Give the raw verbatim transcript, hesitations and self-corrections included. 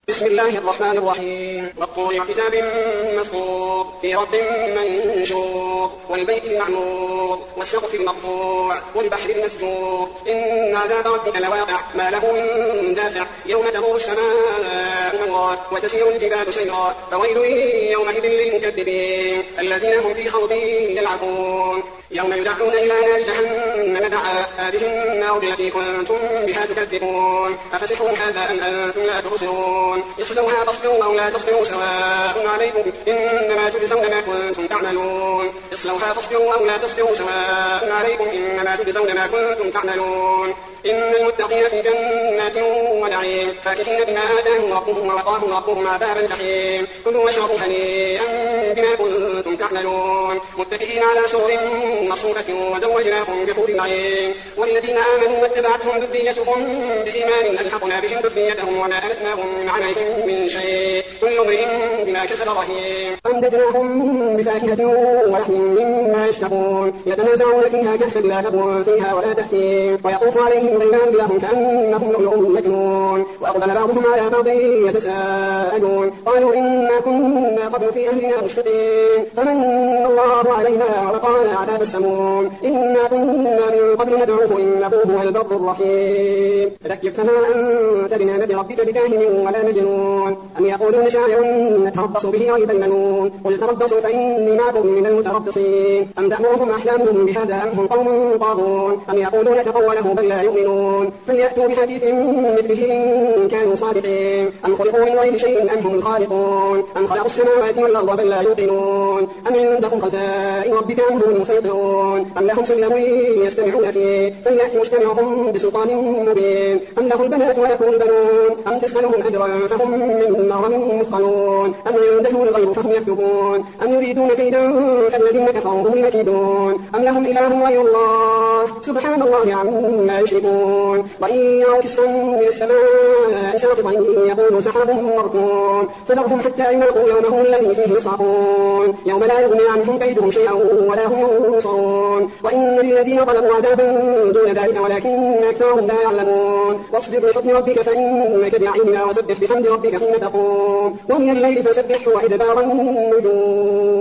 بسم الله الرحمن الرحيم. والطور وكتاب مسطور في رب منشور والبيت المعمور والسقف المرفوع والبحر المسجور إن عذاب ربك لواقع ما له من دافع يوم تمور السماء مورا وتسير الجبال سيرا فويل يومئذ للمكذبين الذين هم في خوض يلعبون يوم يدعون إلى نار جهنم دعا هذه النار التي كنتم بها تكذبون أفسحر هذا أم أنتم لا تبصرون اصلوها تصبروا أو لا تصبروا سواء عليكم إنما تجزون ما كنتم تعملون اصلوها تصبروا أو لا تصبروا سواء عليكم إنما تجزون ما كنتم تعملون إن المتقين في جنات ونعيم فاكهين بما آتاهم ربهم ووقاهم ربهم عذاب الجحيم كلوا واشربوا هنيئا بما كنتم تعملون متكئين على سرر مصفوفة وزوجناهم بحور عين والذين آمنوا واتبعتهم ذريتهم بإيمان ألحقنا بهم ذريتهم وما ألتناهم من عملهم من شيء كل امرئ بما كسب رهين أمددناهم بفاكهة ولحم مما يشتهون يتنازعون فيها كأسا لا لغو فيها ولا تأثيم ويطوف عليهم غيلان لهم كأنهم لؤلؤ مكنون وأقبل بعضهم على بعض يتساءلون قالوا إنا كنا قبل في أهلنا مشفقين فمن الله علينا ووقانا عذاب السموم إنا كنا من قبل ندعوه إنه هو البر الرحيم فذكر فما أنت بنعمة ربك بكاهن ولا مجنون أم يقولون شاعر نتربص به ريب المنون قل تربصوا فإني معكم من المتربصين أم تأمرهم أحلامهم بهذا أم هم قوم طاغون أم يقولون تقوله بل لا يؤمنون فليأتوا بحديث مثله إن كانوا صادقين أم خلقوا من غير شيء أم هم الخالقون أم خلقوا السماوات والأرض بل لا يوقنون أم عندهم خزائن ربك أم هم المسيطرون أم لهم سلم يستمعون فيه فليأتي مجتمعهم بسلطان مبين أم له البنات ولكم البنون أم تسألهم أجرا فهم من مغرم مثقلون أم عندهم الغيب فهم يكتبون أم يريدون كيدا فالذين كفروا هم يكيدون أم لهم إله غير الله سبحان الله عما يشركون وإن يروا كسفا من السماء ساقطا يقولوا سحاب مركون فذرهم حتى يلاقوا يومهم الذي فيه يصعقون يوم لا يغني عنهم كيدهم شيئا ولا هم ينصرون وإن للذين ظلموا عذابا دون ذلك ولكن أكثرهم لا يعلمون واصبر لحكم ربك فإنك بأعيننا وسبح بحمد ربك حين تقوم ومن الليل فسبح وإدبار النجوم